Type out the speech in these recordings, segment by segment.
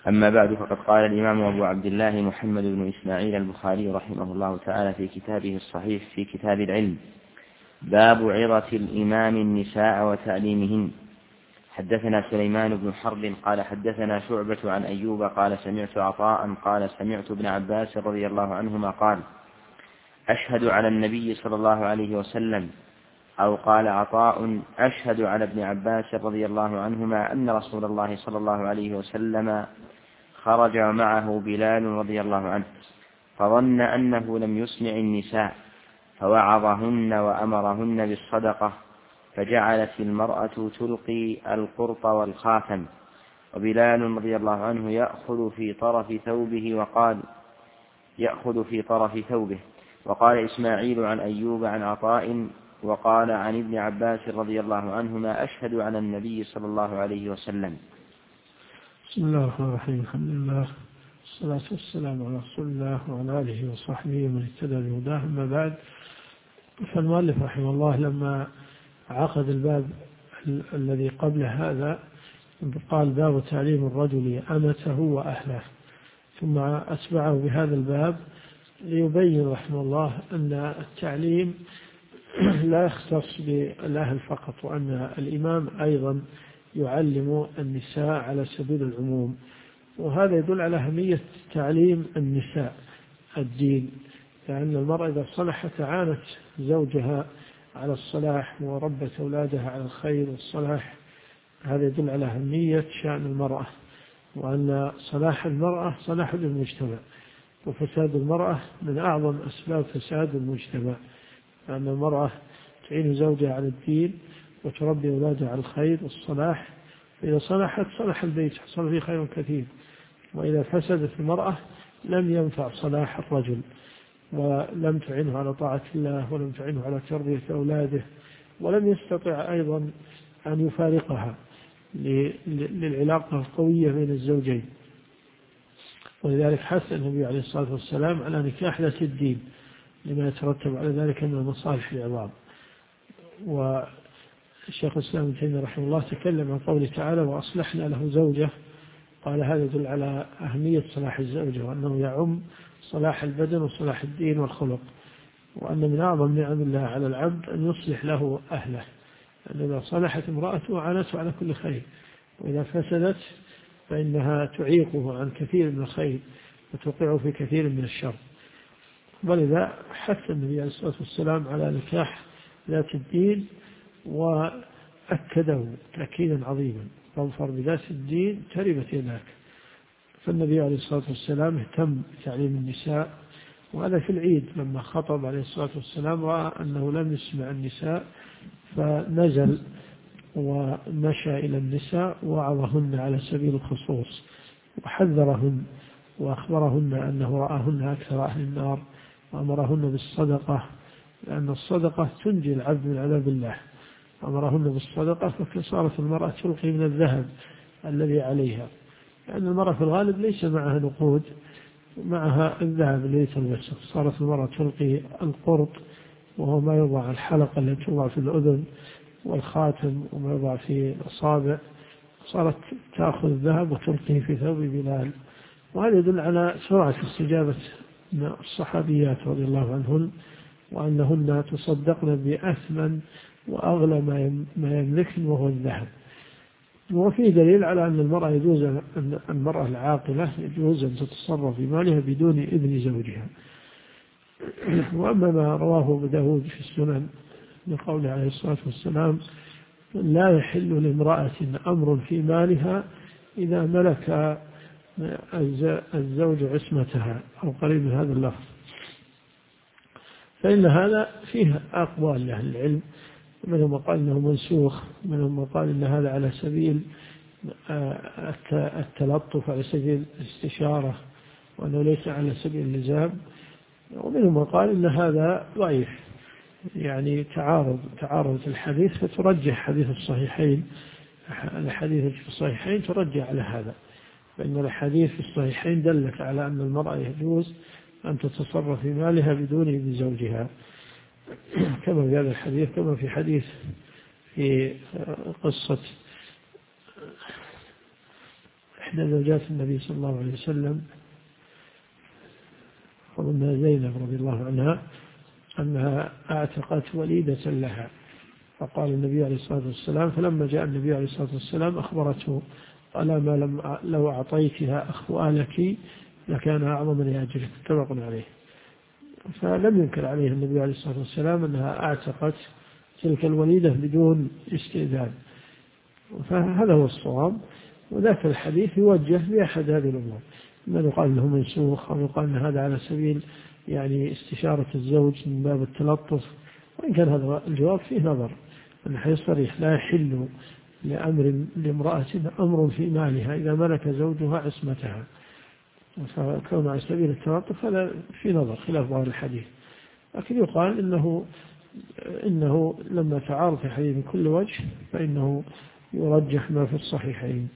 أما بعد، فقد قال الإمام أبو عبد الله محمد بن إسماعيل البخاري رحمه الله تعالى في كتابه الصحيح في كتاب العلم: باب عظة الإمام النساء وتعليمهن. حدثنا سليمان بن حرب قال حدثنا شعبة عن أيوب قال سمعت عطاء قال سمعت ابن عباس رضي الله عنهما قال: أشهد على النبي صلى الله عليه وسلم، أو قال عطاء: أشهد على ابن عباس رضي الله عنهما أن رسول الله صلى الله عليه وسلم خرج معه بلال رضي الله عنه، فظن أنه لم يسمع النساء فوعظهن وأمرهن بالصدقة، فجعلت المرأة تلقي القرط والخاتم، وبلال رضي الله عنه يأخذ في طرف ثوبه. وقال إسماعيل عن أيوب عن عطاء وقال عن ابن عباس رضي الله عنهما: أشهد على النبي صلى الله عليه وسلم. بسم الله الرحمن الرحيم. الحمد لله والصلاة والسلام على رسول الله وعلى آله وصحبه ومن اهتدى بهداه. أما بعد، فالمؤلف رحمه الله لما عقد الباب الذي قبل هذا قال: باب تعليم الرجل أمته وأهله، ثم أتبعه بهذا الباب ليبين رحمه الله أن التعليم لا يختص بالأهل فقط، وأن الإمام أيضا يعلم النساء على سبيل العموم. وهذا يدل على أهمية تعليم النساء الدين، لأن المرأة إذا صلحت عانت زوجها على الصلاح وربت أولادها على الخير والصلاح. هذا يدل على أهمية شأن المرأة، وأن صلاح المرأة صلاح المجتمع، وفساد المرأة من أعظم أسباب فساد المجتمع، لأن المرأة تعين زوجها على الدين وتربي أولادها على الخير والصلاح، فإذا صلحت صلح البيت، حصل فيه خير كثير. وإذا فسدت المرأة لم ينفع صلاح الرجل، ولم تعينه على طاعة الله، ولم تعينه على تربية أولاده، ولم يستطع أيضا أن يفارقها للعلاقة القوية بين الزوجين. ولذلك حث النبي عليه الصلاة والسلام على نكاح ذات الدين، لما يترتب على ذلك من المصالح العظام. والشيخ الإسلام ابن تيمية رحمه الله تكلم عن قوله تعالى: وأصلحنا له زوجه. قال هذا يدل على أهمية صلاح الزوجة، وأنه يعم صلاح البدن وصلاح الدين والخلق، وأن من أعظم نعم الله على العبد أن يصلح له أهله، لأن إذا صلحت امرأته عانته على كل خير، وإذا فسدت فإنها تعيقه عن كثير من الخير وتوقعه في كثير من الشر. ولذا حث النبي عليه الصلاة والسلام على نكاح ذات الدين، وأكده تأكيدا عظيما: فاظفر بذات الدين تربت يداك. فالنبي عليه الصلاة والسلام اهتم بتعليم النساء، وهذا في العيد لما خطب عليه الصلاة والسلام رأى أنه لم يسمع النساء، فنزل ومشى إلى النساء ووعظهن على سبيل الخصوص، وحذرهن وأخبرهن أنه رآهن أكثر أهل النار، وأمرهن بالصدقة، لأن الصدقة تنجي العبد من عذاب الله. أمرهن بالصدقة، فصارت المرأة تلقي من الذهب الذي عليها، لأن المرأة في الغالب ليس معها نقود، معها الذهب الذي تلبسه. صارت المرأة تلقي القرط، وهو ما يوضع الحلقة التي توضع في الأذن، والخاتم وما يوضع في الأصابع. صارت تأخذ الذهب وتلقيه في ثوب بلال. وهذا يدل على سرعة استجابة الصحابيات رضي الله عنهن، وأنهن تصدقن بأثمن وأغلى ما يملكن، وهو الذهب. وفيه دليل على أن المرأة يجوز أن المرأة العاقلة يجوز أن تتصرف في مالها بدون إذن زوجها. وأما ما رواه أبو داود في السنن من قوله عليه الصلاة والسلام: لا يحل لامرأة أمر في مالها إذا ملك الزوج عصمتها، أو قريب من هذا اللفظ. فإن هذا فيه أقوال لأهل العلم، منهم قال إنه منسوخ، منهم قال إن هذا على سبيل التلطف، على سبيل الاستشارة، وأنه ليس على سبيل اللزام، ومنهم قال إن هذا ضعيف، يعني تعارض الحديث، فترجح حديث الصحيحين، الحديث في الصحيحين ترجح على هذا، فإن الحديث في الصحيحين دلت على أن المرأة يجوز أن تتصرف في مالها بدون إذن زوجها، كما في هذا الحديث، كما في حديث في قصة إحدى زوجات النبي صلى الله عليه وسلم ومنها زينب رضي الله عنها أنها أعتقت وليدة لها، فقال النبي عليه الصلاة والسلام فلما جاء النبي عليه الصلاة والسلام أخبرته قال ما لو أعطيتها أخوالك لكان أعظم لأجرك، متفق عليه. فلم ينكر عليه النبي عليه الصلاة والسلام أنها أعتقت تلك الوليدة بدون استئذان، فهذا هو الصواب. وذاك الحديث يوجه بأحد هذه الأمور، ما يقال له منسوخ أو يقال أن هذا على سبيل يعني استشارة الزوج من باب التلطف، وإن كان هذا الجواب فيه نظر، أن حيث صريح لا يحل لامرأة أمر في مالها إذا ملك زوجها عصمتها، فكون على سبيل التلطف هذا في نظر خلاف ظاهر الحديث. لكن يقال إنه لما تعارض الحديث من كل وجه فإنه يرجح ما في الصحيحين.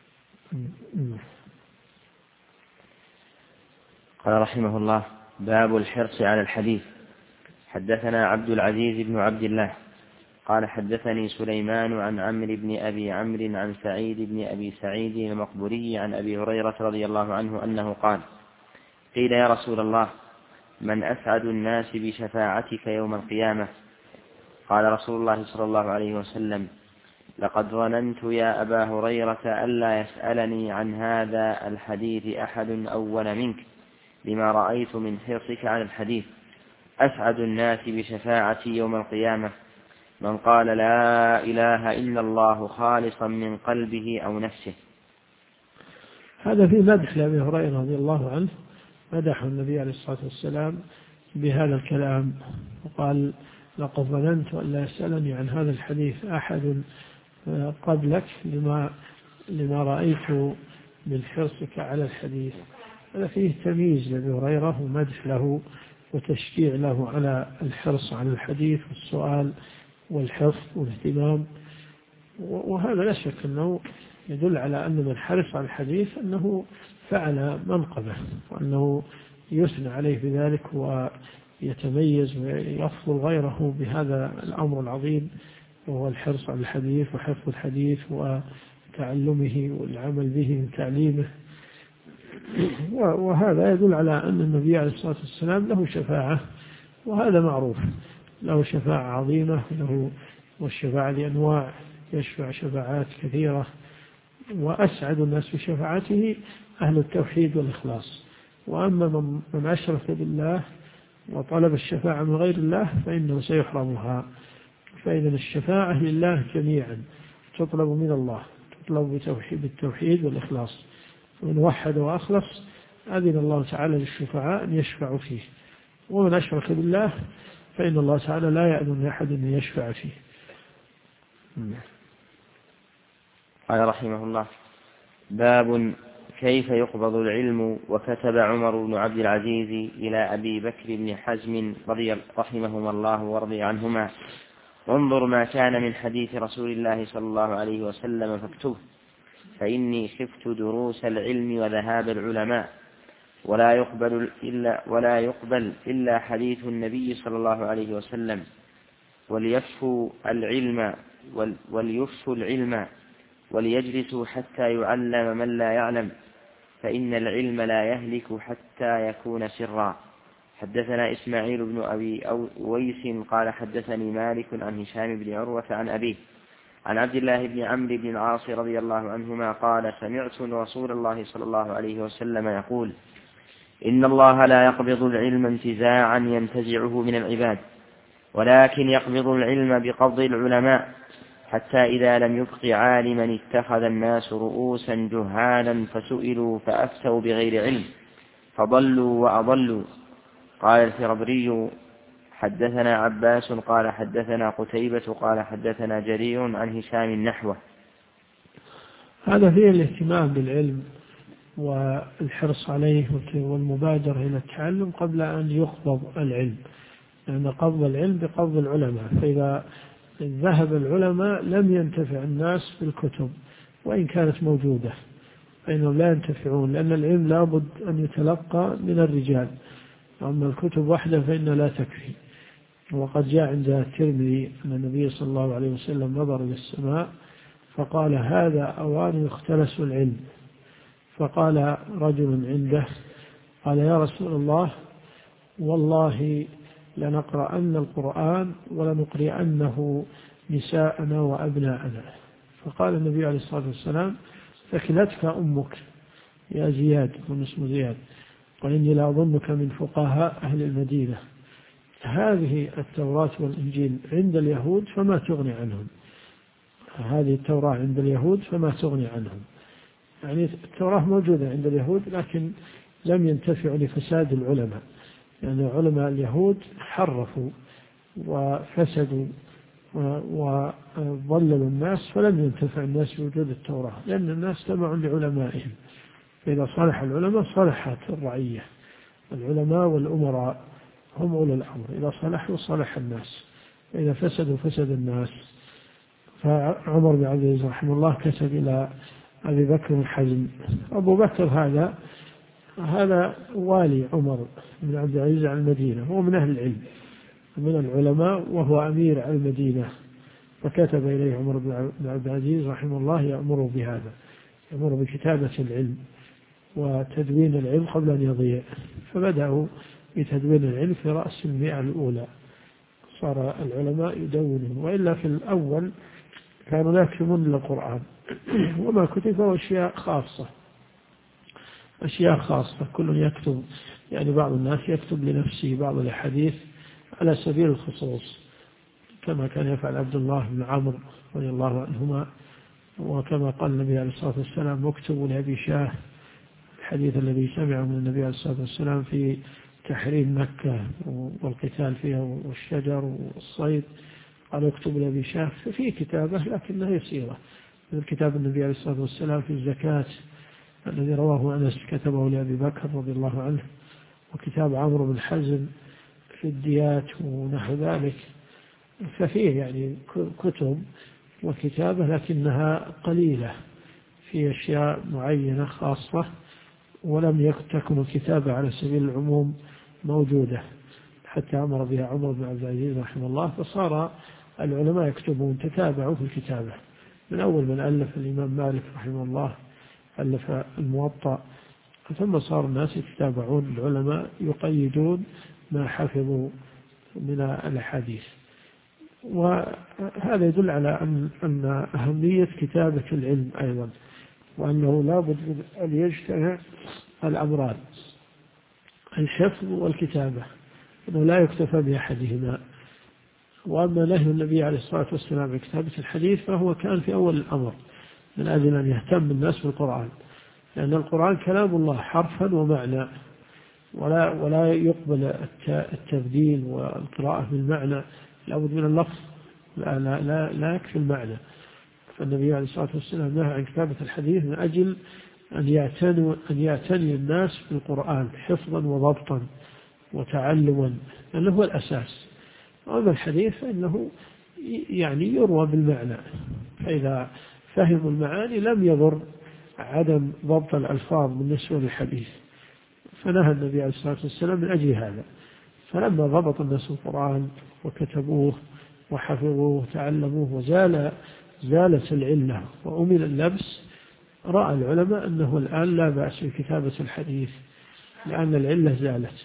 قال رحمه الله: باب الحرص على الحديث. حدثنا عبد العزيز بن عبد الله قال حدثني سليمان عن عمرو بن أبي عمرو عن سعيد بن أبي سعيد المقبوري عن أبي هريرة رضي الله عنه أنه قال: قيل يا رسول الله من أسعد الناس بشفاعتك يوم القيامة؟ قال رسول الله صلى الله عليه وسلم: لقد ظننت يا أبا هريرة ألا يسألني عن هذا الحديث أحد أول منك لما رأيت من حرصك على الحديث. أسعد الناس بشفاعتي يوم القيامة من قال لا إله إلا الله خالصا من قلبه أو نفسه. هذا في مدح لأبي هريرة رضي الله عنه، مدح النبي عليه الصلاة والسلام بهذا الكلام، وقال: لقد ظننت أن لا يسألني عن هذا الحديث أحد قبلك لما رأيت من حرصك على الحديث. هذا فيه تمييز لأبي هريرة ومدح له وتشجيع له على الحرص على الحديث والسؤال والحفظ والاهتمام، وهذا لا شك أنه يدل على أن من حرص على الحديث أنه فعل منقبة، وأنه يثنى عليه بذلك ويتميز ويفضل غيره بهذا الأمر العظيم، وهو الحرص على الحديث وحفظ الحديث وتعلمه والعمل به من تعليمه. وهذا يدل على أن النبي عليه الصلاة والسلام له شفاعة، وهذا معروف، له شفاعة عظيمة، له والشفاعة لأنواع، يشفع شفاعات كثيرة، وأسعد الناس بشفاعته أهل التوحيد والإخلاص. وأما من أشرك بالله وطلب الشفاعة من غير الله فإنه سيحرمها. فإذا الشفاعة لله جميعا تطلب من الله، تطلب بالتوحيد والإخلاص، ومن وحد وأخلص أذن الله تعالى للشفعاء أن يشفعوا فيه. ومن أشرك بالله فإن الله تعالى لا يأذن لأحد أن يشفع فيه. قال رحمه الله: باب كيف يقبض العلم. وكتب عمر بن عبد العزيز إلى أبي بكر بن حزم رحمهما الله ورضي عنهما: انظر ما كان من حديث رسول الله صلى الله عليه وسلم فاكتبه، فإني خفت دروس العلم وذهاب العلماء، ولا يقبل إلا حديث النبي صلى الله عليه وسلم، وليفشوا العلم وليجلسوا حتى يعلم من لا يعلم، فإن العلم لا يهلك حتى يكون سرا. حدثنا إسماعيل بن أبي أويس قال حدثني مالك عن هشام بن عروة عن أبيه عن عبد الله بن عمرو بن العاص رضي الله عنهما قال: سمعت رسول الله صلى الله عليه وسلم يقول: إن الله لا يقبض العلم انتزاعا ينتزعه من العباد، ولكن يقبض العلم بقبض العلماء، حتى إذا لم يبق عالما اتخذ الناس رؤوسا جهالا فسئلوا فأفتوا بغير علم فضلوا وأضلوا. قال الفربري: حدثنا عباس قال حدثنا قتيبة قال حدثنا جرير عن هشام نحوه. هذا فيه الاهتمام بالعلم والحرص عليه والمبادرة إلى التعلم قبل أن يقبض العلم، لأن قبض العلم بقبض العلماء، فإذا ذهب العلماء لم ينتفع الناس بالكتب وإن كانت موجودة، فإنهم لا ينتفعون، لأن العلم لابد أن يتلقى من الرجال، أما الكتب وحده فإنها لا تكفي. وقد جاء عند الترمذي أن النبي صلى الله عليه وسلم نظر إلى السماء فقال: هذا أوان يختلس العلم، فقال رجل عنده قال يا رسول الله والله لنقرأن القرآن ولنقرئنه نساءنا وأبناءنا. فقال النبي عليه الصلاة والسلام ثكلتك أمك يا زياد، من اسمه زياد، وإني لأظنك من فقهاء أهل المدينة. هذه التوراة والإنجيل عند اليهود فما تغني عنهم، هذه التوراة عند اليهود فما تغني عنهم. يعني التوراة موجودة عند اليهود لكن لم ينتفعوا لفساد العلماء، يعني علماء اليهود حرفوا وفسدوا وضللوا الناس، فلم ينتفع الناس بوجود التوراة، لأن الناس تبعوا لعلمائهم. فإذا صلح العلماء صلحت الرعية، العلماء والأمراء هم أولي الأمر، إذا صلحوا صلح الناس، إذا فسدوا فسد الناس. فعمر بن عبد العزيز رحمه الله كتب إلى أبي بكر الحزم. أبو بكر هذا والي عمر بن عبد العزيز على المدينة، هو من أهل العلم من العلماء وهو أمير على المدينة، فكتب إليه عمر بن عبد العزيز رحمه الله يأمر بهذا، يأمر بكتابة العلم وتدوين العلم قبل أن يضيع. فبدأوا بتدوين العلم في رأس المئة الأولى، صار العلماء يدونون، وإلا في الأول كانوا لا يكتبون إلا القرآن وما كتبه أشياء خاصة كل يكتب، يعني بعض الناس يكتب لنفسه بعض الحديث على سبيل الخصوص، كما كان يفعل عبد الله بن عمرو رضي الله عنهما، وكما قال النبي عليه الصلاة والسلام اكتبوا لأبي شاه الحديث الذي سمعه من النبي عليه الصلاة والسلام في تحريم مكة والقتال فيها والشجر والصيد، قال اكتب لأبي شاه. ففي كتابة لكنها يسيرة، من كتاب النبي عليه الصلاة والسلام في الزكاة الذي رواه أنس كتبه لأبي بكر رضي الله عنه، وكتاب عمرو بن حزم في الديات ونحو ذلك. ففيه يعني كتب وكتابة لكنها قليلة في أشياء معينة خاصة، ولم تكن الكتابة على سبيل العموم موجودة حتى أمر بها عمر بن عبد العزيز رحمه الله، فصار العلماء يكتبون، تتابعوا في الكتابة من أول من ألف الإمام مالك رحمه الله ألف الموطأ، ثم صار الناس يتابعون العلماء يقيدون ما حفظوا من الأحاديث. وهذا يدل على أن أهمية كتابة العلم أيضا، وأنه لا بد أن يجتمع الأمران، الحفظ والكتابة، أنه لا يكتفى بأحدهما. وأما نهي النبي عليه الصلاة والسلام عن كتابة الحديث فهو كان في أول الأمر من أجل أن يهتم الناس بالقرآن، لأن القرآن كلام الله حرفا ومعنى، ولا يقبل التبديل والقراءة بالمعنى، لابد من اللفظ، لا يكفي المعنى. فالنبي عليه الصلاة والسلام نهى عن كتابة الحديث من أجل أن يعتني الناس بالقرآن حفظا وضبطا وتعلما، لأنه هو الأساس. وأما الحديث فإنه يعني يروى بالمعنى، فإذا فهموا المعاني لم يضر عدم ضبط الألفاظ بالنسبة للحديث. فنهى النبي عليه الصلاة والسلام من أجل هذا. فلما ضبط الناس القرآن وكتبوه وحفظوه وتعلموه زالت العلة وأمن اللبس، رأى العلماء أنه الآن لا بأس بكتابة الحديث لأن العلة زالت.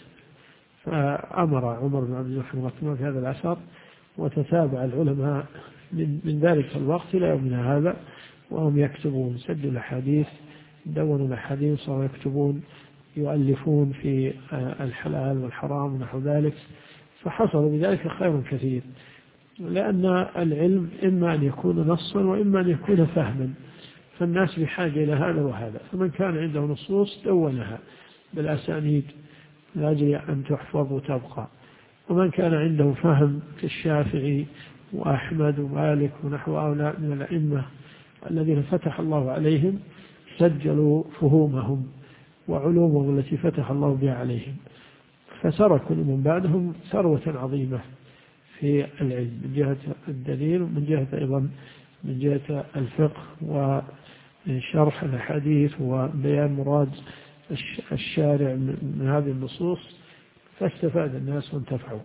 فأمر عمر بن عبد الرحمن رحمه في هذا العصر، وتتابع العلماء من ذلك الوقت إلى يومنا هذا وهم يكتبون، سجلوا الأحاديث، دونوا الأحاديث، صاروا يكتبون يؤلفون في الحلال والحرام ونحو ذلك. فحصل بذلك خير كثير، لأن العلم إما أن يكون نصا وإما أن يكون فهما، فالناس بحاجة إلى هذا وهذا. فمن كان عنده نصوص دونها بالأسانيد لأجل أن تحفظ وتبقى، ومن كان عنده فهم كالشافعي وأحمد ومالك ونحو هؤلاء من الأئمة الذين فتح الله عليهم سجلوا فهومهم وعلومهم التي فتح الله بها عليهم، فتركوا من بعدهم ثروة عظيمة في العلم من جهة الدليل، ومن جهة أيضا من جهة الفقه وشرح الحديث وبيان مراد الشارع من هذه النصوص، فاستفاد الناس وانتفعوا.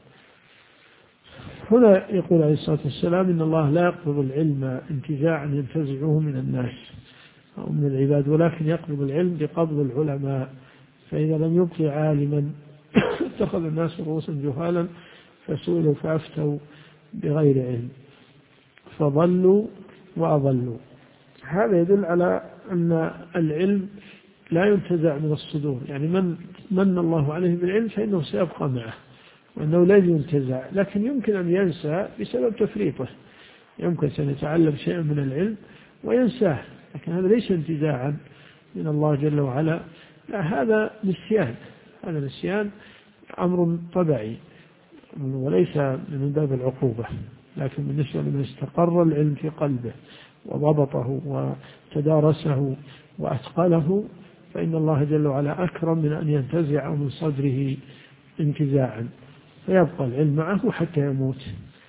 هنا يقول عليه الصلاة والسلام إن الله لا يقبض العلم انتزاعا ينتزعه من الناس، أو من العباد، ولكن يقبض العلم بقبض العلماء. فإذا لم يبقي عالما اتخذ الناس رؤوسا جهالا فسئلوا فأفتوا بغير علم فضلوا وأضلوا. هذا يدل على أن العلم لا ينتزع من الصدور، يعني من الله عليه بالعلم فإنه سيبقى معه وأنه لا ينتزع، لكن يمكن أن ينسى بسبب تفريطه. يمكن أن يتعلم شيئا من العلم وينساه، لكن هذا ليس انتزاعا من الله جل وعلا، لا، هذا نسيان. هذا نسيان أمر طبيعي وليس من باب العقوبة، لكن بالنسبة لمن استقر العلم في قلبه وضبطه وتدارسه وأتقنه فإن الله جل وعلا أكرم من أن ينتزع من صدره انتزاعا، فيبقى العلم معه حتى يموت.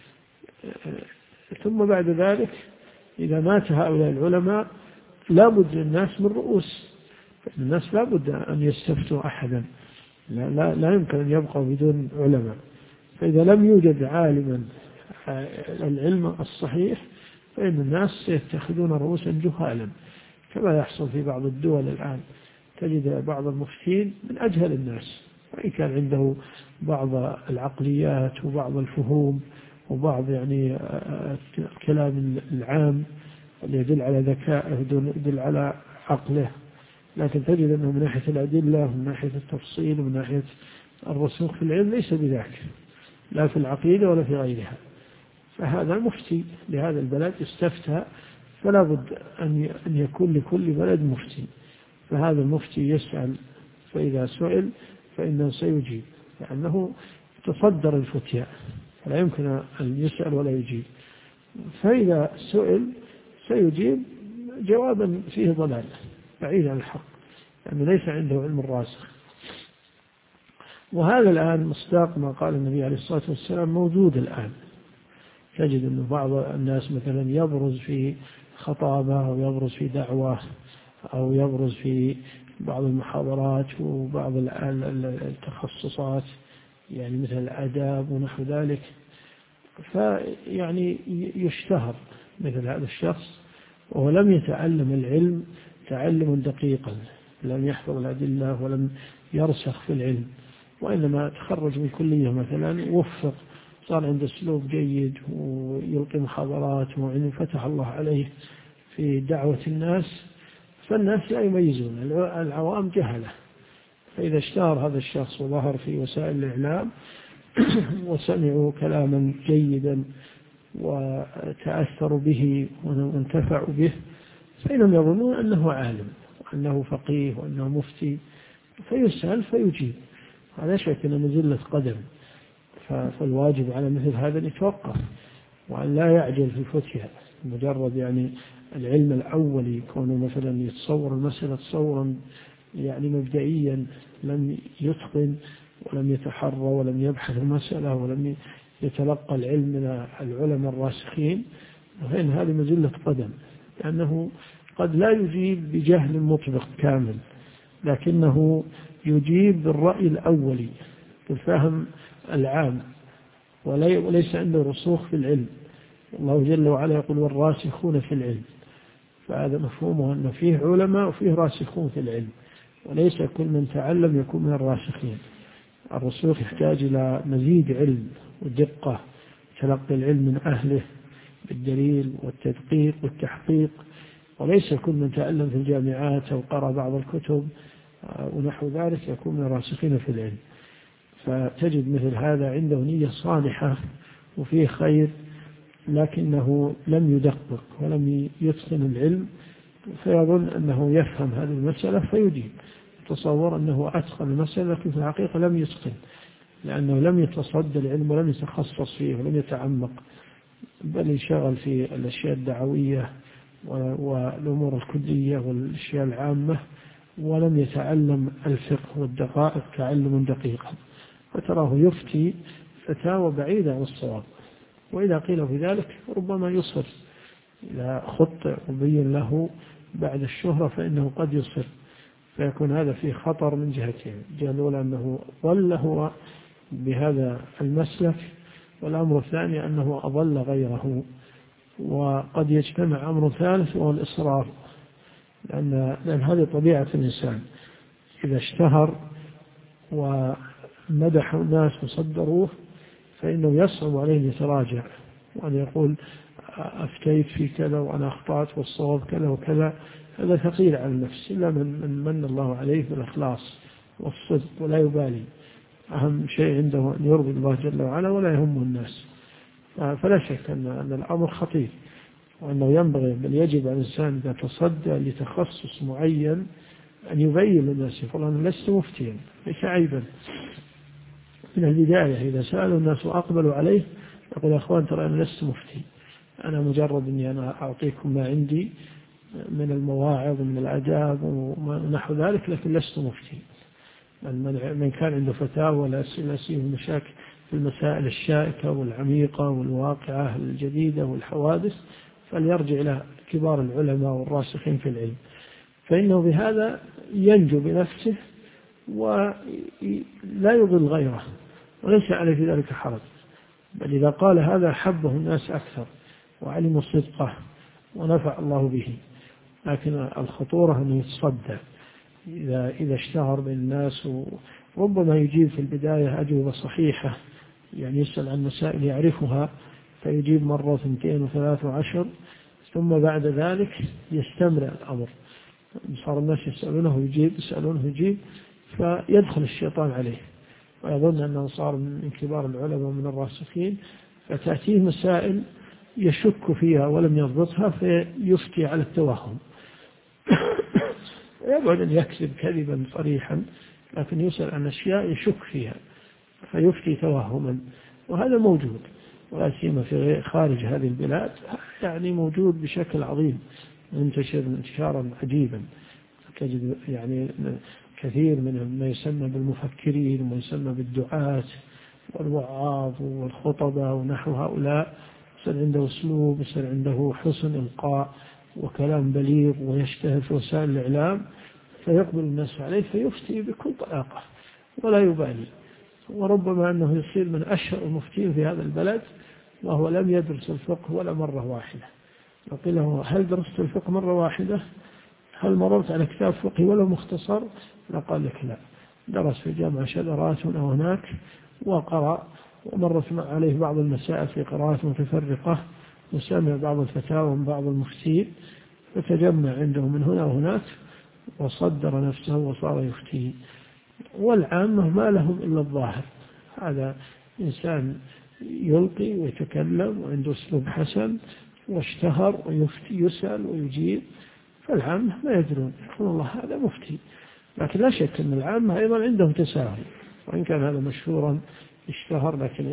ثم بعد ذلك إذا مات هؤلاء العلماء لا بد للناس من رؤوس، فإن الناس لا بد أن يستفتوا أحدا، لا يمكن أن يبقوا بدون علماء. فإذا لم يوجد عالما العلم الصحيح فإن الناس سيتخذون رؤوسا جهالا، كما يحصل في بعض الدول الآن. تجد بعض المفتين من أجهل الناس، وإن كان عنده بعض العقليات وبعض الفهوم وبعض يعني الكلام العام اللي يدل على ذكائه يدل على عقله، لكن تجد أنه من ناحية الأدلة ومن ناحية التفصيل ومن ناحية الرسوخ في العلم ليس بذاك، لا في العقيدة ولا في غيرها. فهذا المفتي لهذا البلد استفتى، فلا بد أن يكون لكل بلد مفتي، فهذا المفتي يسأل، فإذا سئل فإنه سيجيب، لأنه تصدر الفتيا فلا يمكن أن يسأل ولا يجيب. فإذا سئل سيجيب جوابا فيه ضلال بعيد عن الحق، لأنه ليس عنده علم الراسخ. وهذا الآن مصداق ما قال النبي عليه الصلاة والسلام موجود الآن. تجد أن بعض الناس مثلا يبرز في خطابة أو يبرز في دعوة أو يبرز في بعض المحاضرات وبعض التخصصات، يعني مثل الآداب ونحو ذلك، فيعني يشتهر مثل هذا الشخص وهو لم يتعلم العلم تعلما دقيقا، لم يحفظ الأدلة ولم يرسخ في العلم، وإنما تخرج من كلية مثلا وفق، صار عنده أسلوب جيد ويلقي محاضرات وفتح الله عليه في دعوة الناس، فالناس لا يميزون، العوام جهلة. فإذا اشتهر هذا الشخص وظهر في وسائل الإعلام وسمعوا كلاما جيدا وتأثروا به وانتفعوا به فإنهم يظنون أنه عالم وأنه فقيه وأنه مفتي، فيسأل فيجيب. هذا شيء من مزلة قدم. فالواجب على مثل هذا أن يتوقف وأن لا يعجل في الفتيا، مجرد يعني العلم الأولي يكون مثلا يتصور المسألة تصورا يعني مبدئيا، لم يتقن ولم يتحرى ولم يبحث المسألة ولم يتلقى العلم من العلماء الراسخين، فإن هذه مزلة قدم، لأنه قد لا يجيب بجهل مطبق كامل، لكنه يجيب بالرأي الأولي بالفهم العام وليس عنده رسوخ في العلم. الله جل وعلا يقول والراسخون في العلم، فهذا مفهومه أن فيه علماء وفيه راسخون في العلم، وليس كل من تعلم يكون من الراسخين. الرسوخ يحتاج إلى مزيد علم ودقة، تلقي العلم من أهله بالدليل والتدقيق والتحقيق، وليس كل من تعلم في الجامعات أو قرأ بعض الكتب ونحو ذلك يكون من الراسخين في العلم. فتجد مثل هذا عنده نية صالحة وفيه خير، لكنه لم يدقق ولم يتقن العلم، فيظن أنه يفهم هذه المسألة فيجيب، تصور أنه أتقن المسألة، لكن في الحقيقة لم يتقن، لأنه لم يتصدى العلم ولم يتخصص فيه ولم يتعمق، بل انشغل في الأشياء الدعوية والأمور الكلية والأشياء العامة، ولم يتعلم الفقه والدقائق تعلما دقيقا، فتراه يفتي فتاوى بعيدة عن الصواب. وإذا قيل في ذلك ربما يصر، إذا خطئ وبين له بعد الشهرة فإنه قد يصر، فيكون هذا فيه خطر من جهتين: الجهة الأولى أنه ضل هو بهذا المسلك، والأمر الثاني أنه أضل غيره. وقد يجتمع أمر ثالث وهو الإصرار، لأن هذه طبيعة الإنسان، إذا اشتهر ومدحوا الناس وصدروه فإنه يصعب عليه أن يتراجع وأن يقول أفتيت في كذا وأنا أخطأت والصواب كذا وكذا. هذا ثقيل على النفس، إلا من الله عليه بالإخلاص والصدق ولا يبالي. أهم شيء عنده أن يرضي الله جل وعلا ولا يهمه الناس. فلا شك أن الأمر خطير، وأنه ينبغي بل يجب على الإنسان إذا تصدى لتخصص معين أن يبين للناس يقول أنا لست مفتيا، ليس عيبا من البداية. إذا سألوا الناس وأقبلوا عليه يقول يا أخوان ترى أنا لست مفتي، أنا مجرد أني أنا أعطيكم ما عندي من المواعظ ومن الآداب ونحو ذلك، لكن لست مفتي. من كان عنده فتاوى ولا أسئلة المشاكل في المسائل الشائكة والعميقة والواقعة الجديدة والحوادث فليرجع إلى كبار العلماء والراسخين في العلم، فإنه بهذا ينجو بنفسه ولا يضل غيره وليس عليه في ذلك حرج. بل إذا قال هذا حبه الناس أكثر وعلموا صدقه ونفع الله به. لكن الخطورة أنه يتصدى إذا اشتهر بين الناس، وربما يجيب في البداية أجوبة صحيحة، يعني يسأل عن مسائل يعرفها فيجيب مرة 2 و3 و10، ثم بعد ذلك يستمر الأمر، صار الناس يسألونه يجيب فيدخل الشيطان عليه ويظن أنه صار من كبار العلماء ومن الراسخين، فتأتيه مسائل يشك فيها ولم يضبطها فيفتي على التوهم. يبعد أن يكذب كذبا صريحا، لكن يسأل عن أشياء يشك فيها فيفتي توهما، وهذا موجود ولا سيما في خارج هذه البلاد، يعني موجود بشكل عظيم منتشر انتشارا عجيبا. تجد يعني كثير من ما يسمى بالمفكرين وما يسمى بالدعاة والوعاظ والخطبة ونحو هؤلاء يصير عنده أسلوب، يصير عنده حسن إلقاء وكلام بليغ ويشتهر في وسائل الإعلام، فيقبل الناس عليه فيفتي بكل طلاقة ولا يبالي. وربما أنه يصير من أشهر المفتين في هذا البلد وهو لم يدرس الفقه ولا مرة واحدة. وقيل له هل درست الفقه مرة واحدة؟ هل مررت على كتاب فقه ولا مختصر؟ لقال لك لا، درس في جامعة شذرات هنا وهناك وقرأ، ومرت عليه بعض المسائل في قراءات متفرقة، وسمع بعض الفتاوى من بعض المفتين، فتجمع عنده من هنا وهناك وصدر نفسه وصار يفتي. والعامة ما لهم إلا الظاهر، هذا إنسان يلقي ويتكلم وعنده أسلوب حسن واشتهر ويفتي يسأل ويجيب، فالعامة ما يدرون يقول الله هذا مفتي. لكن لا شك أن العامة أيضا عندهم تساهل، وإن كان هذا مشهورا اشتهر لكن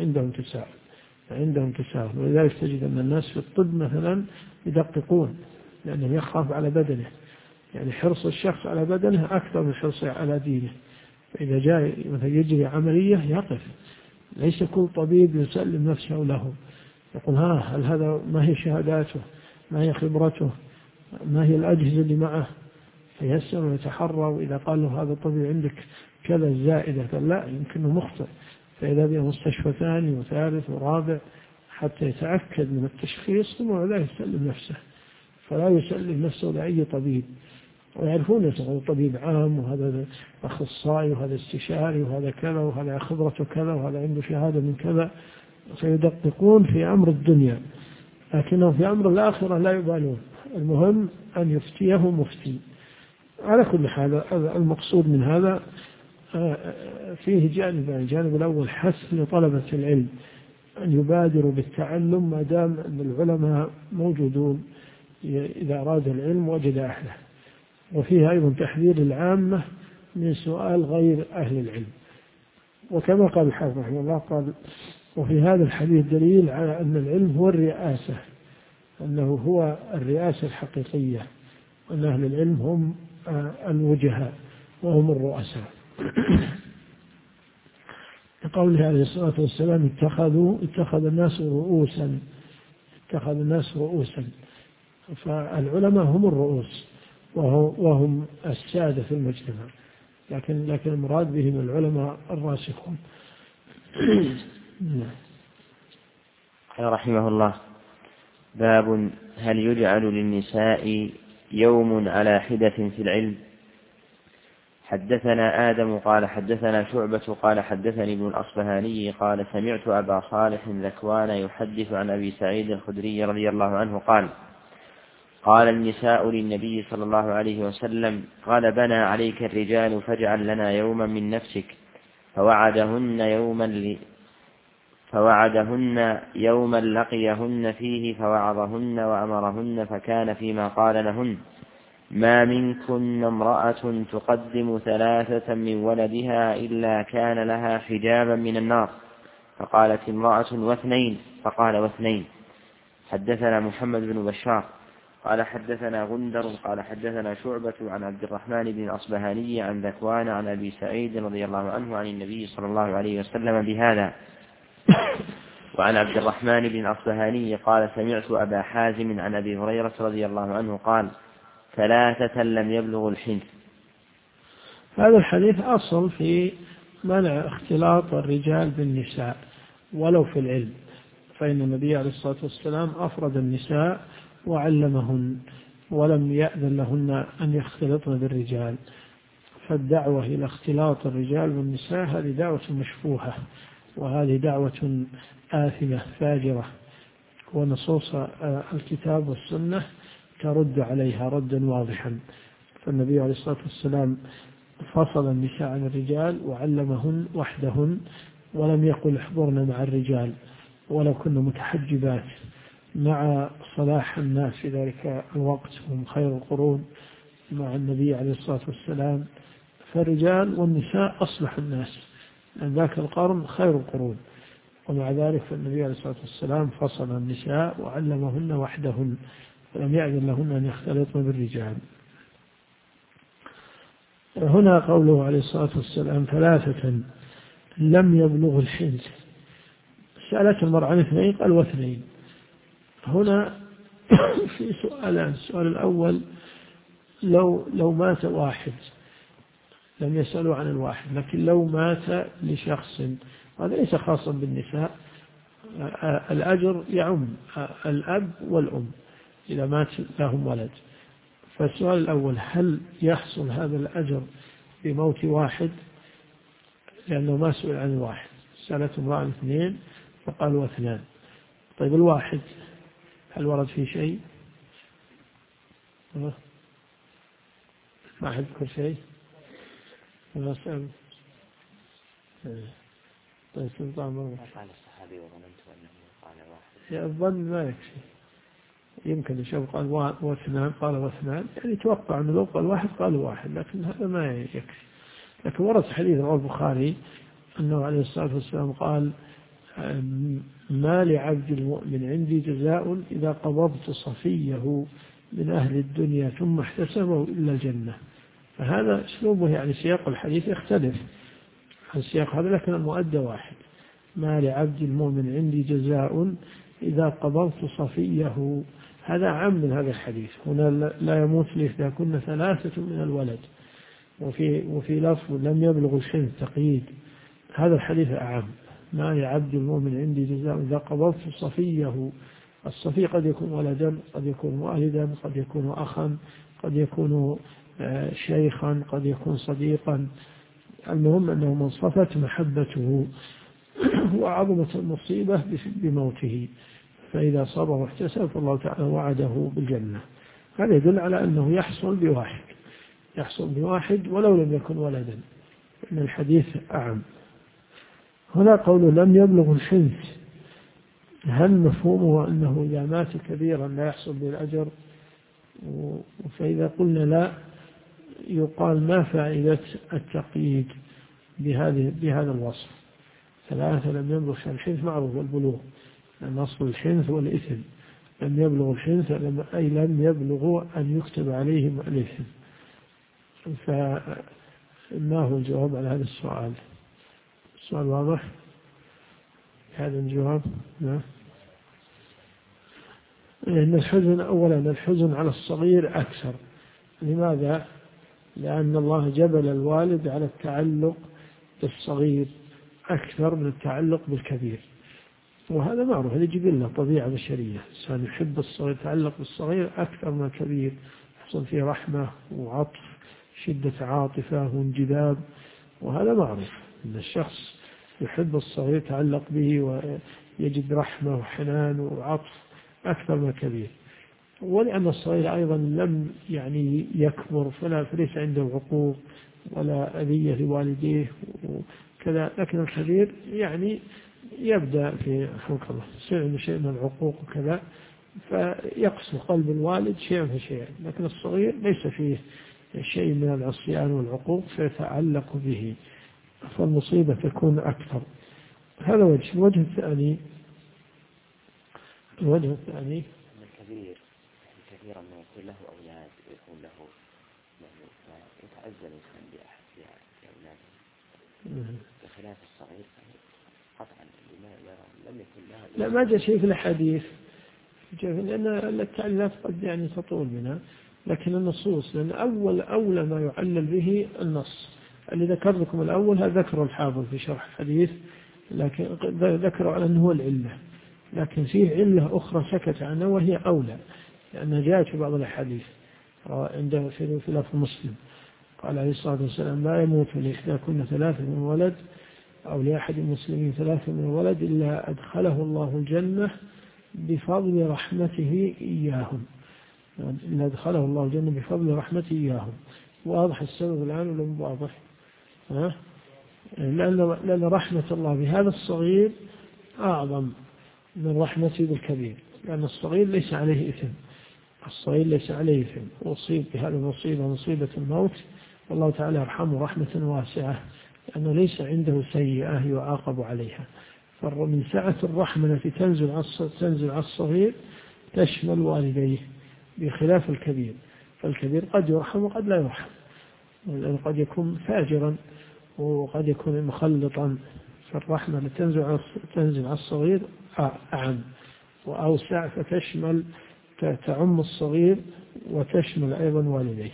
عندهم تساهل. ولذلك تجد أن الناس في الطب مثلا يدققون لأنه يخاف على بدنه، يعني حرص الشخص على بدنه أكثر من حرصه على دينه. فإذا جاء مثلا يجري عملية يقف، ليس كل طبيب يسلم نفسه له، يقول هل هذا ما هي شهاداته، ما هي خبرته، ما هي الأجهزة اللي معه، فيسأل ويتحرى. وإذا قال له هذا الطبيب عندك كذا زائدة، قال لا يمكنه مخطئ، فإذا به مستشفى ثاني وثالث ورابع حتى يتأكد من التشخيص، ثم لا يسلم نفسه. فلا يسلم نفسه لأي طبيب، ويعرفون هذا طبيب عام وهذا أخصائي وهذا استشاري وهذا كذا وهذا خبرته كذا وهذا عنده شهادة من كذا، فيدققون في أمر الدنيا، لكنهم في أمر الآخرة لا يبالون. المهم أن يفتيه مفتي. على كل حال المقصود من هذا فيه جانبين: الجانب الأول حث لطلبة العلم أن يبادروا بالتعلم ما دام أن العلماء موجودون، إذا أراد العلم وجد أهله. وفيه أيضا تحذير العامة من سؤال غير أهل العلم. وكما قال الحافظ رحمه الله قال: وفي هذا الحديث دليل على أن العلم هو الرئاسة، أنه هو الرئاسة الحقيقية، وأن أهل العلم هم الوجهاء وهم الرؤساء. لقوله عليه الصلاة والسلام: اتخذ الناس رؤوسا. فالعلماء هم الرؤوس وهم السادة في المجتمع، لكن المراد بهم العلماء الراسخون. قال رحمه الله: باب هل يجعل للنساء يوم على حدة في العلم. حدثنا آدم قال حدثنا شعبة قال حدثني ابن الأصبهاني قال سمعت أبا صالح ذكوان يحدث عن أبي سعيد الخدري رضي الله عنه قال قال النساء للنبي صلى الله عليه وسلم غلبنا عليك الرجال فاجعل لنا يوما من نفسك، فوعدهن يوما لقيهن فيه فوعظهن وأمرهن، فكان فيما قال لهن: ما منكن امرأة تقدم 3 من ولدها إلا كان لها حجابا من النار. فقالت امرأة: و2؟ فقال: و2. حدثنا محمد بن بشار قال حدثنا غندر قال حدثنا شعبة عن عبد الرحمن بن الأصبهاني عن ذكوان عن أبي سعيد رضي الله عنه عن النبي صلى الله عليه وسلم بهذا. وعن عبد الرحمن بن الأصبهاني قال سمعت أبا حازم عن أبي هريرة رضي الله عنه قال: 3 لم يبلغوا الحنث. هذا الحديث أصل في منع اختلاط الرجال بالنساء ولو في العلم، فإن النبي عليه الصلاة والسلام أفرد النساء وعلمهن ولم يأذن لهن أن يختلطن بالرجال، فالدعوة إلى اختلاط الرجال بالنساء هذه دعوة مشفوهة، وهذه دعوة آثمة فاجرة، ونصوص الكتاب والسنة ترد عليها ردا واضحا. فالنبي عليه الصلاة والسلام فصل النساء عن الرجال وعلمهن وحدهن، ولم يقل احضرن مع الرجال ولو كن متحجبات، مع صلاح الناس في ذلك الوقت هم خير القرون مع النبي عليه الصلاة والسلام، فالرجال والنساء أصلح الناس، من ذاك القرن خير القرون، ومع ذلك فالنبي عليه الصلاة والسلام فصل النساء وعلمهن وحدهن ولم يأذن لهن أن يختلطن بالرجال. هنا قوله عليه الصلاة والسلام 3 لم يبلغ الحنث، سألت المرأة عن 2 قال: و2. هنا في سؤالان. السؤال الأول: لو مات واحد، لم يسألوا عن الواحد، لكن لو مات لشخص، هذا ليس خاصا بالنساء، الأجر يعم الأب والأم إذا مات لهم ولد. فالسؤال الأول: هل يحصل هذا الأجر بموت واحد؟ لأنه ما سئل عن الواحد، سألت امرأة عن 2 فقالوا 2. طيب الواحد هل ورد فيه شيء؟ ما أحد يذكر شيء؟ طيب سلطان مرة قال الصحابي وظننت أنه قال 1. يا الظن ما يكفي، يمكن يشوف قال 2 قال 2، يعني توقع أنه لو قال 1 قال 1، لكن هذا ما يكفي. لكن ورد حديث رواه البخاري أنه عليه الصلاة والسلام قال: ما لعبد المؤمن عندي جزاء إذا قبضت صفيه من أهل الدنيا ثم احتسبه إلا الجنة. فهذا أسلوبه، يعني سياق الحديث يختلف عن سياق هذا، لكن المؤدى واحد: ما لعبد المؤمن عندي جزاء إذا قبضت صفيه. هذا عام من هذا الحديث. هنا لا يموت إذا كنا 3 من الولد، وفي لفظ لم يبلغ الحنث تقييد. هذا الحديث أعم: ما لعبد المؤمن عندي جزاء إذا قبضت صفيه. الصفي قد يكون ولدا، قد يكون والدا، قد يكون أخا، قد يكون شيخا، قد يكون صديقا. المهم أنه من صفت محبته وعظمت المصيبة بموته، فإذا صبر واحتسب فالله تعالى وعده بالجنة. هذا يدل على أنه يحصل بواحد ولو لم يكن ولدا، إن الحديث أعم. هنا قوله لم يبلغ الحنث، هل مفهومه أنه إذا مات كبيرا لا يحصل به الأجر؟ فإذا قلنا لا، يقال ما فائدة التقييد بهذا الوصف؟ 3 لم يبلغ الحنث معروف والبلوغ، لأن أصل الحنث والإثم. لم يبلغ الحنث أي لم يبلغوا أن يكتب عليهم الإثم. فما هو الجواب على هذا السؤال؟ السؤال واضح؟ هذا الجواب نعم. لأن الحزن أولا الحزن على الصغير أكثر. لماذا؟ لأن الله جبل الوالد على التعلق بالصغير أكثر من التعلق بالكبير، وهذا معروف، هذه جبلة طبيعة بشرية، الإنسان يحب الصغير، يتعلق بالصغير أكثر من الكبير، يحصل فيه رحمة وعطف، شدة عاطفة وانجذاب، وهذا معروف أن الشخص يحب الصغير يتعلق به ويجد رحمة وحنان وعطف أكثر من الكبير. ولأن الصغير أيضا لم يعني يكبر فليس عنده عقوق ولا أذية لوالديه وكذا، لكن الكبير يعني يبدأ في حقوق الله عنده شيء من العقوق وكذا، فيقسو قلب الوالد شيئا فشيئا، لكن الصغير ليس فيه شيء من العصيان والعقوق فيتعلق به، فالمصيبة تكون أكثر. هذا وجه. الوجه الثاني أن الكبير كثيرا ما يكون له أولاد ويكون له يتعزى الإنسان بأولاده، بخلاف الصغير قطعا لم يكن له. لا، ما جاء شيء في الحديث، لأن التعليلات قد يعني تطول منها، لكن النصوص، لأن أول ما يعلل به النص اللي ذكر لكم الأول، هذا ذكره الحافظ في شرح الحديث، لكن ذكره على أنه هو العلة، لكن فيه علة أخرى سكت عنها وهي أولى، لأنها جاءت في بعض الحديث عنده في لفظ مسلم قال عليه الصلاة والسلام: لا يموت لإحداكن 3 من ولد أو لأحد المسلمين 3 من ولد إلا أدخله الله الجنة بفضل رحمته إياهم، إلا أدخله الله الجنة بفضل رحمته إياهم. واضح السبب الآن ولا مو واضح؟ لأن رحمة الله بهذا الصغير أعظم من رحمته بالكبير، لأن الصغير ليس عليه إثم، الصغير ليس عليه إثم، وأصيب بهذه المصيبة مصيبة الموت والله تعالى يرحمه رحمة واسعة، لأنه ليس عنده سيئة يعاقب عليها. فمن سعة الرحمة التي تنزل على الصغير تشمل والديه، بخلاف الكبير، فالكبير قد يرحم وقد لا يرحم، لأنه قد يكون فاجرا وقد يكون مخلطا، فالرحمة التي تنزل على الصغير أعم وأوسع، فتشمل تعم الصغير وتشمل أيضا والديه.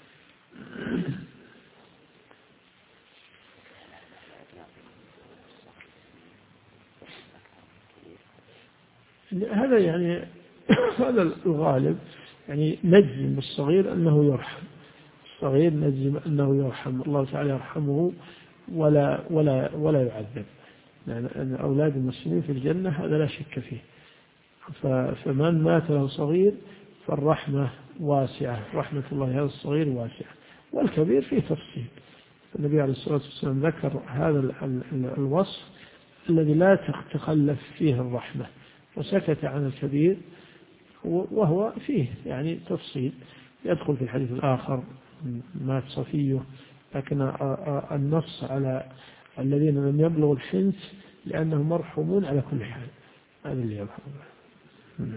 هذا يعني هذا الغالب، يعني نجزم بالصغير أنه يرحم، الصغير نجزم أنه يرحم، الله تعالى يرحمه ولا يعذب، لأن أولاد المسلمين في الجنة هذا لا شك فيه. فمن مات له صغير فالرحمة واسعة، رحمة الله هذا الصغير واسعة، والكبير فيه تفصيل. النبي عليه الصلاة والسلام ذكر هذا الوصف الذي لا تخلف فيه الرحمة، وسكت عن الكبير وهو فيه يعني تفصيل، يدخل في الحديث الآخر مات صفيه، لكن النص على الذين لم يبلغوا الحنث لأنهم مرحومون على كل حال، هذا اللي يفهم.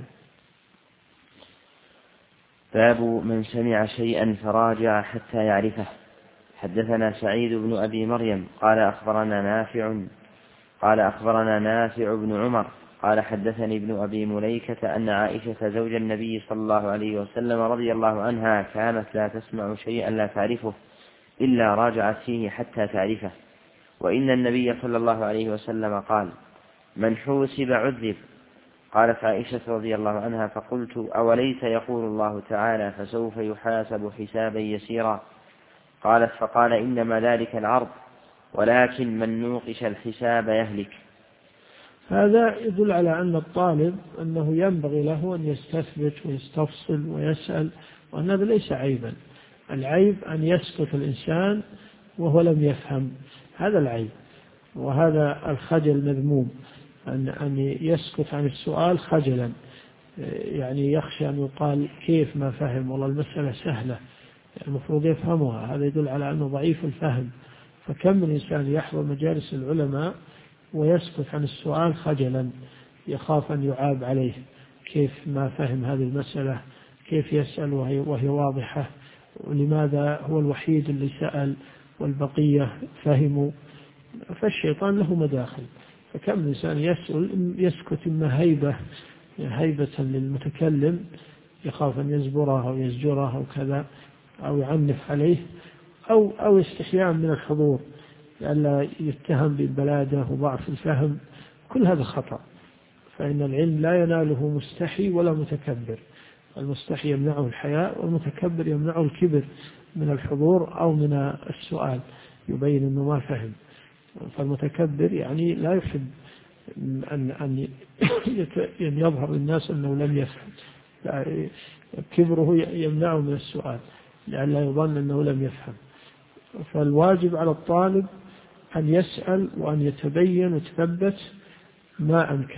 باب من سمع شيئا فراجع حتى يعرفه. حدثنا سعيد بن أبي مريم قال أخبرنا نافع بن عمر قال حدثني ابن أبي مليكة أن عائشة زوج النبي صلى الله عليه وسلم رضي الله عنها كانت لا تسمع شيئا لا تعرفه إلا راجعت فيه حتى تعرفه، وإن النبي صلى الله عليه وسلم قال: من حوسب عذب. قالت عائشة رضي الله عنها: فقلت: أوليس يقول الله تعالى: فسوف يحاسب حسابا يسيرا؟ قالت: فقال: إنما ذلك العرض، ولكن من نوقش الحساب يهلك. هذا يدل على أن الطالب أنه ينبغي له أن يستثبت ويستفصل ويسأل، وأن هذا ليس عيبا. العيب أن يسكت الإنسان وهو لم يفهم، هذا العيب، وهذا الخجل مذموم، أن يسكت عن السؤال خجلا، يعني يخشى أن يقال كيف ما فهم، والله المسألة سهلة المفروض يفهمها، هذا يدل على أنه ضعيف الفهم. فكم من إنسان يحضر مجالس العلماء ويسكت عن السؤال خجلا، يخاف أن يعاب عليه، كيف ما فهم هذه المسألة، كيف يسأل وهي واضحة، ولماذا هو الوحيد اللي سأل والبقية فهموا. فالشيطان له مداخل، فكم من إنسان يسكت إما هيبة للمتكلم، يخاف أن يزبره أو يزجره أو كذا، أو يعنف عليه، أو استحياء من الحضور لئلا يتهم بالبلادة وضعف الفهم. كل هذا خطأ، فإن العلم لا يناله مستحي ولا متكبر، المستحي يمنعه الحياء، والمتكبر يمنعه الكبر من الحضور أو من السؤال، يبين أنه ما فهم. فالمتكبر يعني لا يحب أن يظهر للناس أنه لم يفهم، كبره يمنعه من السؤال لئلا يظن أنه لم يفهم. فالواجب على الطالب أن يسأل وأن يتبين ويتثبت ما أمكن.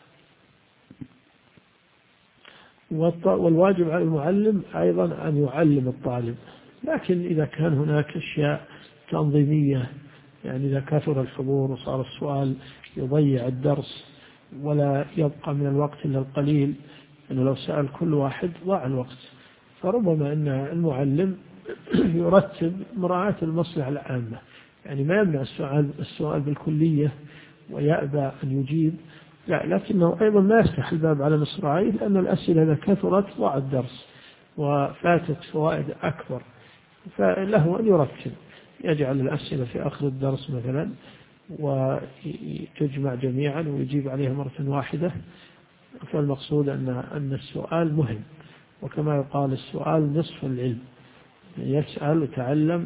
والواجب على المعلم أيضا أن يعلم الطالب، لكن إذا كان هناك أشياء تنظيمية، يعني إذا كثر الحضور وصار السؤال يضيع الدرس ولا يبقى من الوقت إلا القليل، أنه لو سأل كل واحد ضاع الوقت، فربما أن المعلم يرتب مراعاة المصلحة العامة، يعني ما يمنع السؤال بالكلية ويأبى أن يجيب، لا، لكنه أيضا ما يفتح الباب على مصراعيه، لأن الأسئلة إذا كثرت ضاع الدرس وفاتت فوائد أكبر. فله أن يرتب، يجعل الأسئلة في آخر الدرس مثلا وتجمع جميعا ويجيب عليها مرة واحدة. فالمقصود أن السؤال مهم، وكما يقال السؤال نصف العلم، يسأل وتعلم.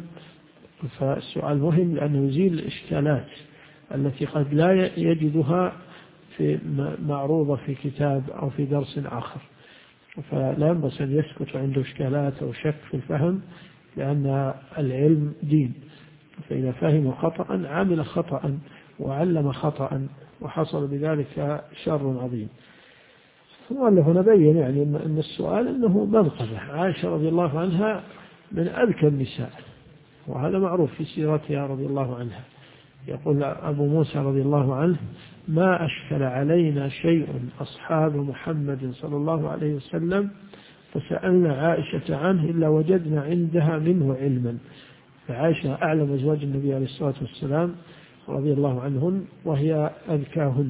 فالسؤال مهم لأنه يزيل الإشكالات التي قد لا يجدها في معروضة في كتاب أو في درس آخر، فلا ينبغي أن يسكت عنده إشكالات أو شك في الفهم، لأن العلم دين، فإذا فهم خطأ عمل خطأ وعلم خطأ وحصل بذلك شر عظيم. والله نبين يعني أن السؤال أنه منقبة. عائشة رضي الله عنها من أذكى النساء، وهذا معروف في سيرتها رضي الله عنها. يقول أبو موسى رضي الله عنه: ما أشكل علينا شيء أصحاب محمد صلى الله عليه وسلم فسألنا عائشة عنه إلا وجدنا عندها منه علما. فعائشة أعلم أزواج النبي عليه الصلاة والسلام رضي الله عنهن، وهي أذكاهن،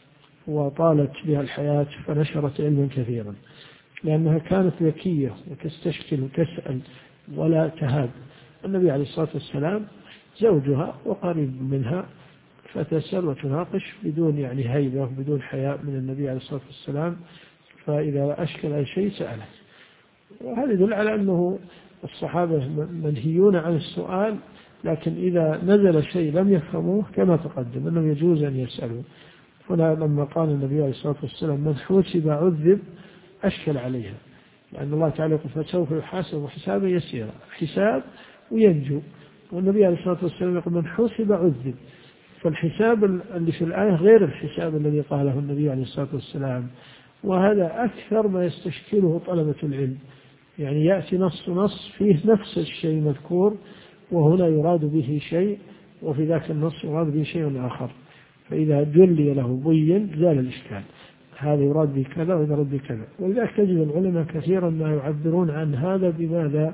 وطالت بها الحياة فنشرت علما كثيرا، لأنها كانت ذكية وتستشكل وتسأل ولا تهاب. النبي عليه الصلاة والسلام زوجها وقريب منها، فتسأل وتناقش بدون يعني هيبة بدون حياء من النبي عليه الصلاة والسلام، فإذا أشكل أي شيء سأله. وهذا يدل على أنه الصحابة منهيون عن السؤال، لكن إذا نزل شيء لم يفهموه كما تقدم أنه يجوز أن يسألوا. هنا لما قال النبي عليه الصلاة والسلام: من حوسب عذب، أشكل عليها، لأن الله تعالى يقول: فسوف يحاسب حسابا يسيرا، حساب وينجو. والنبي عليه الصلاة والسلام يقول: من حوسب عذب. فالحساب اللي في الآية غير الحساب الذي قاله النبي عليه الصلاة والسلام، وهذا أكثر ما يستشكله طلبة العلم، يعني يأتي نص فيه نفس الشيء مذكور، وهنا يراد به شيء وفي ذاك النص يراد به شيء آخر، فإذا جلي له بين زال الإشكال، هذا يراد به كذا وهذا يراد به كذا. ولذلك تجد العلماء كثيرا ما يعبرون عن هذا بماذا؟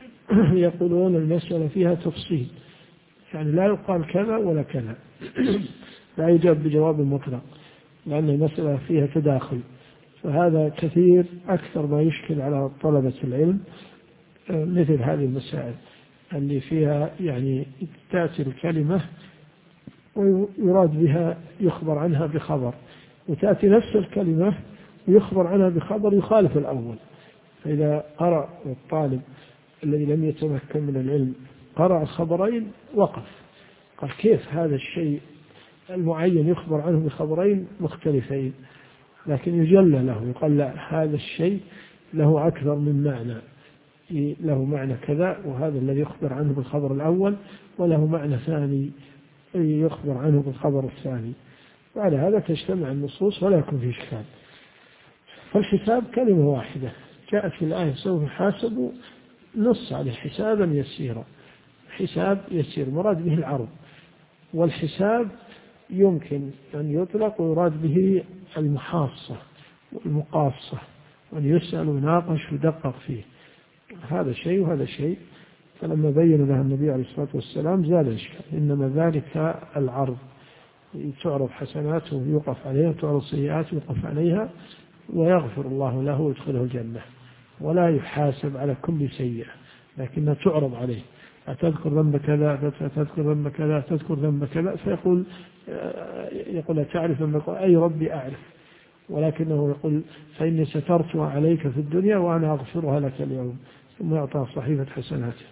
يقولون المسألة فيها تفصيل، يعني لا يقال كذا ولا كذا، لا يجاب بجواب مطلق، لأن المسألة فيها تداخل. فهذا كثير أكثر ما يشكل على طلبة العلم مثل هذه المسائل اللي فيها يعني تأتي الكلمة ويراد بها يخبر عنها بخبر، وتأتي نفس الكلمة ويخبر عنها بخبر يخالف الأول. فإذا قرأ الطالب الذي لم يتمكن من العلم قرأ الخبرين وقف، قال: كيف هذا الشيء المعين يخبر عنه بخبرين مختلفين؟ لكن يجلى له، يقال: لا، هذا الشيء له أكثر من معنى، له معنى كذا، وهذا الذي يخبر عنه بالخبر الأول، وله معنى ثاني يخبر عنه بالخبر الثاني. وعلى هذا تجتمع النصوص ولا يكون في إشكال. فالحساب كلمة واحدة جاءت في الآية: سوف يحاسبوا، نص عليه حسابا يسيرا، حساب يسير مراد به العرض. والحساب يمكن أن يطلق ويراد به المحاصة والمقاصة، وأن يسأل ويناقش ويدقق فيه، هذا شيء وهذا شيء. فلما بين لها النبي عليه الصلاة والسلام زال الإشكال، إنما ذلك العرض، تعرض حسناته يوقف عليها، تعرض سيئاته يوقف عليها، ويغفر الله له ويدخله الجنة، ولا يحاسب على كل سيئة، لكنها تعرض عليه: أتذكر ذنب كذا، أتذكر ذنب كذا، أتذكر ذنب كذا، فيقول: تعرف ذنب كذا؟ أي ربي أعرف. ولكنه يقول فإني سترتها عليك في الدنيا وأنا أغفرها لك اليوم، ثم يعطى صحيفة حسناته.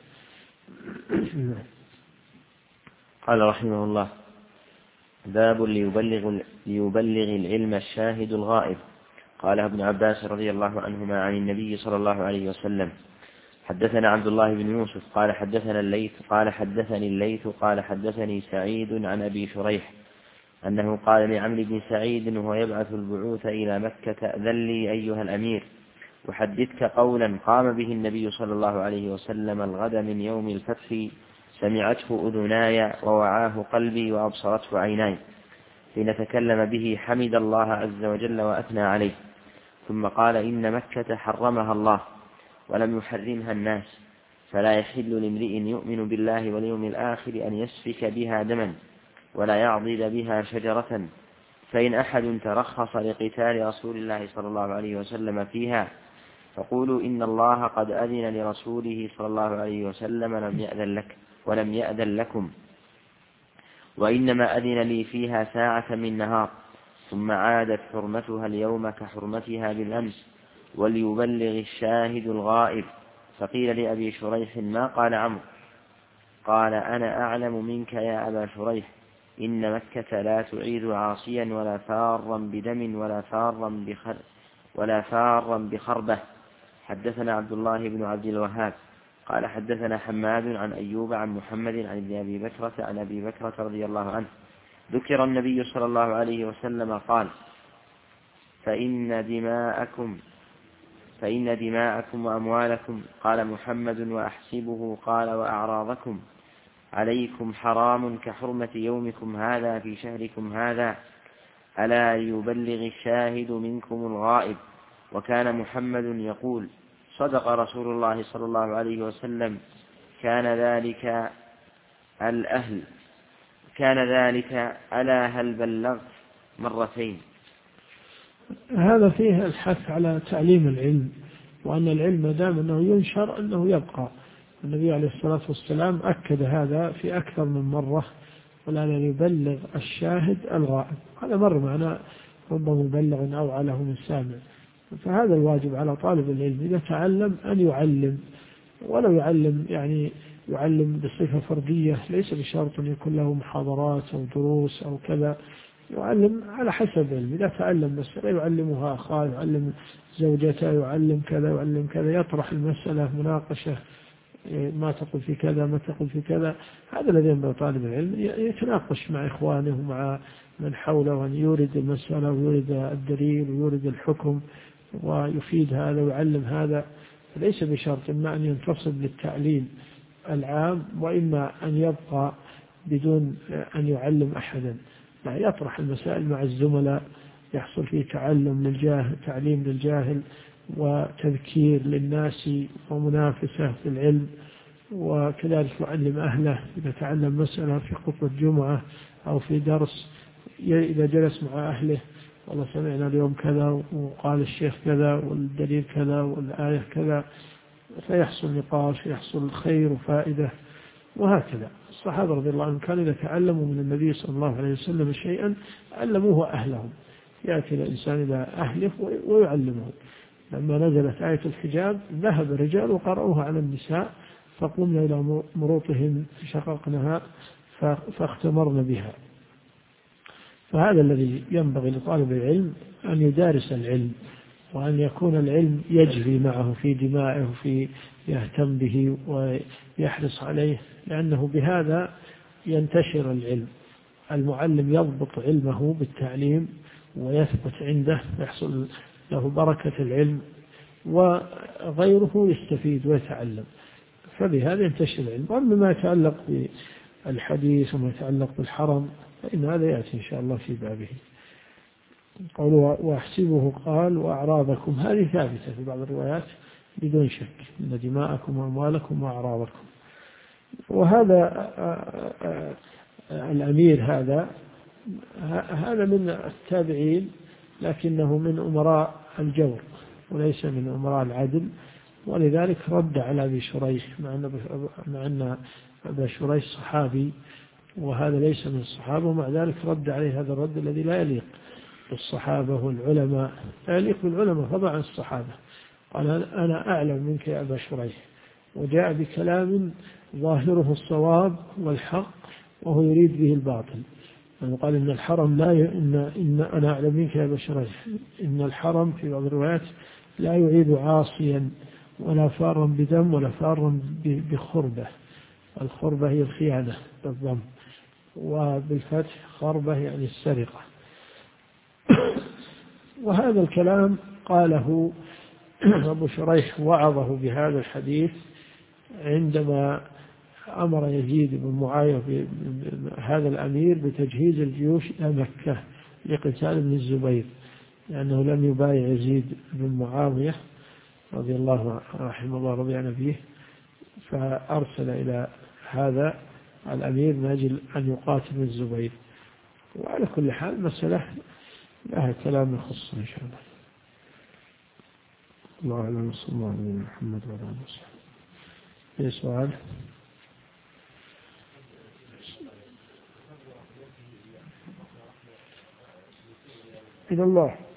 قال رحمه الله: باب ليبلغ العلم الشاهد الغائب. قال ابن عباس رضي الله عنهما عن النبي صلى الله عليه وسلم: حدثنا عبد الله بن يوسف قال حدثني الليث قال حدثني سعيد عن أبي شريح أنه قال لعمرو بن سعيد وهو يبعث البعوث إلى مكة: أذن لي أيها الأمير أحدثك قولا قام به النبي صلى الله عليه وسلم الغد من يوم الفتح، سمعته أذناي ووعاه قلبي وأبصرته عيناي، حين تكلم به حمد الله عز وجل وأثنى عليه، ثم قال: إن مكة حرمها الله ولم يحرمها الناس، فلا يحل لامرئ يؤمن بالله واليوم الآخر أن يسفك بها دما ولا يعضد بها شجرة، فإن أحد ترخص لقتال رسول الله صلى الله عليه وسلم فيها فقولوا إن الله قد أذن لرسوله صلى الله عليه وسلم ولم يأذن لكم، وإنما أذن لي فيها ساعة من نهار، ثم عادت حرمتها اليوم كحرمتها بالأمس، وليبلغ الشاهد الغائب. فقيل لأبي شريح: ما قال عمرو؟ قال: أنا أعلم منك يا أبا شريح، إن مكة لا تعيد عاصيا ولا فارا بدم ولا فارا بخربة. حدثنا عبد الله بن عبد الوهاب قال حدثنا حماد عن أيوب عن محمد عن أبي بكرة عن أبي بكرة رضي الله عنه ذكر النبي صلى الله عليه وسلم قال: فإن دماءكم وأموالكم، قال محمد وأحسبه قال: وأعراضكم عليكم حرام كحرمة يومكم هذا في شهركم هذا، ألا يبلغ الشاهد منكم الغائب. وكان محمد يقول: صدق رسول الله صلى الله عليه وسلم، كان ذلك ألا هل بلغت مرتين. هذا فيه الحث على تعليم العلم، وأن العلم ما دام أنه ينشر أنه يبقى. النبي عليه الصلاة والسلام أكد هذا في أكثر من مرة: ولا يبلغ الشاهد الغائب. هذا مر معنا رب مبلغ أوعى له من سامع. فهذا الواجب على طالب العلم إذا تعلم أن يعلم، ولو يعلم بصفة فردية، ليس بشرط أن يكون له محاضرات أو دروس أو كذا، يعلم على حسب علم. إذا تعلم مسألة يعلمها أخاه، يعلم زوجته، يعلم كذا، يطرح المسألة مناقشة، ما تقول في كذا، ما تقول في كذا. هذا الذي ينبغي طالب العلم يتناقش مع إخوانه ومع من حوله، أن يورد المسألة ويورد الدليل ويورد الحكم ويفيد هذا ويعلم هذا. ليس بشرط إما أن ينتصب للتعليم العام، وإما أن يبقى بدون أن يعلم أحدا. لا، يطرح المسائل مع الزملاء، يحصل فيه تعليم للجاهل وتذكير للناس ومنافسة في العلم. وكذلك يعلم أهله إذا تعلم مسألة في خطبة جمعة أو في درس، إذا جلس مع أهله: والله سمعنا اليوم كذا وقال الشيخ كذا والدليل كذا والآية كذا، فيحصل نقاش، يحصل خير وفائدة. وهكذا الصحابة رضي الله عنهم كانوا إذا تعلموا من النبي صلى الله عليه وسلم شيئا علموه أهلهم. يأتي الإنسان إلى أهله ويعلمه. لما نزلت آية الحجاب ذهب الرجال وقرأوها على النساء، فقمنا إلى مروطهم شققناها فاختمرنا بها. فهذا الذي ينبغي لطالب العلم، أن يدارس العلم، وأن يكون العلم يجري معه في دمائه، في يهتم به ويحرص عليه، لأنه بهذا ينتشر العلم. المعلم يضبط علمه بالتعليم ويثبت عنده، يحصل له بركة العلم، وغيره يستفيد ويتعلم، فبهذا ينتشر العلم. وأما ما يتعلق بالحديث وما يتعلق بالحرم فإن هذا يأتي إن شاء الله في بابه. قوله وأحسبه قال: وأعراضكم، هذه ثابتة في بعض الروايات بدون شك: إن دماءكم وأموالكم وأعراضكم. وهذا الأمير هذا من التابعين، لكنه من أمراء الجور وليس من أمراء العدل، ولذلك رد على أبي شريح، مع أن أبا شريح صحابي وهذا ليس من الصحابة، ومع ذلك رد عليه هذا الرد الذي لا يليق. الصحابة والعلماء، لا يليق بالعلماء فضلا عن الصحابة. قال أنا أعلم منك يا أبا شريح، وجاء بكلام ظاهره الصواب والحق وهو يريد به الباطل. يعني قال إن الحرم لا إن أنا أعلم منك يا أبا شريح، إن الحرم في بعض الروايات لا يعيد عاصيا ولا فارا بدم ولا فارا بخربة. الخربة هي الخيانة بالضم، وبالفتح خربة يعني السرقة. وهذا الكلام قاله أبو شريح وعظه بهذا الحديث عندما أمر يزيد بن معاوية هذا الأمير بتجهيز الجيوش إلى مكة لقتال ابن الزبير، لأنه لم يبايع يزيد بن معاوية رضي الله رحمه الله رضي عنه فيه، فأرسل إلى هذا الأمير من أجل أن يقاتل ابن الزبير. وعلى كل حال مسألة لها كلام يخص إن شاء الله. الله أعلم. صلى الله عليه محمد وعلى آله وصحبه. في سؤال؟ إلى الله.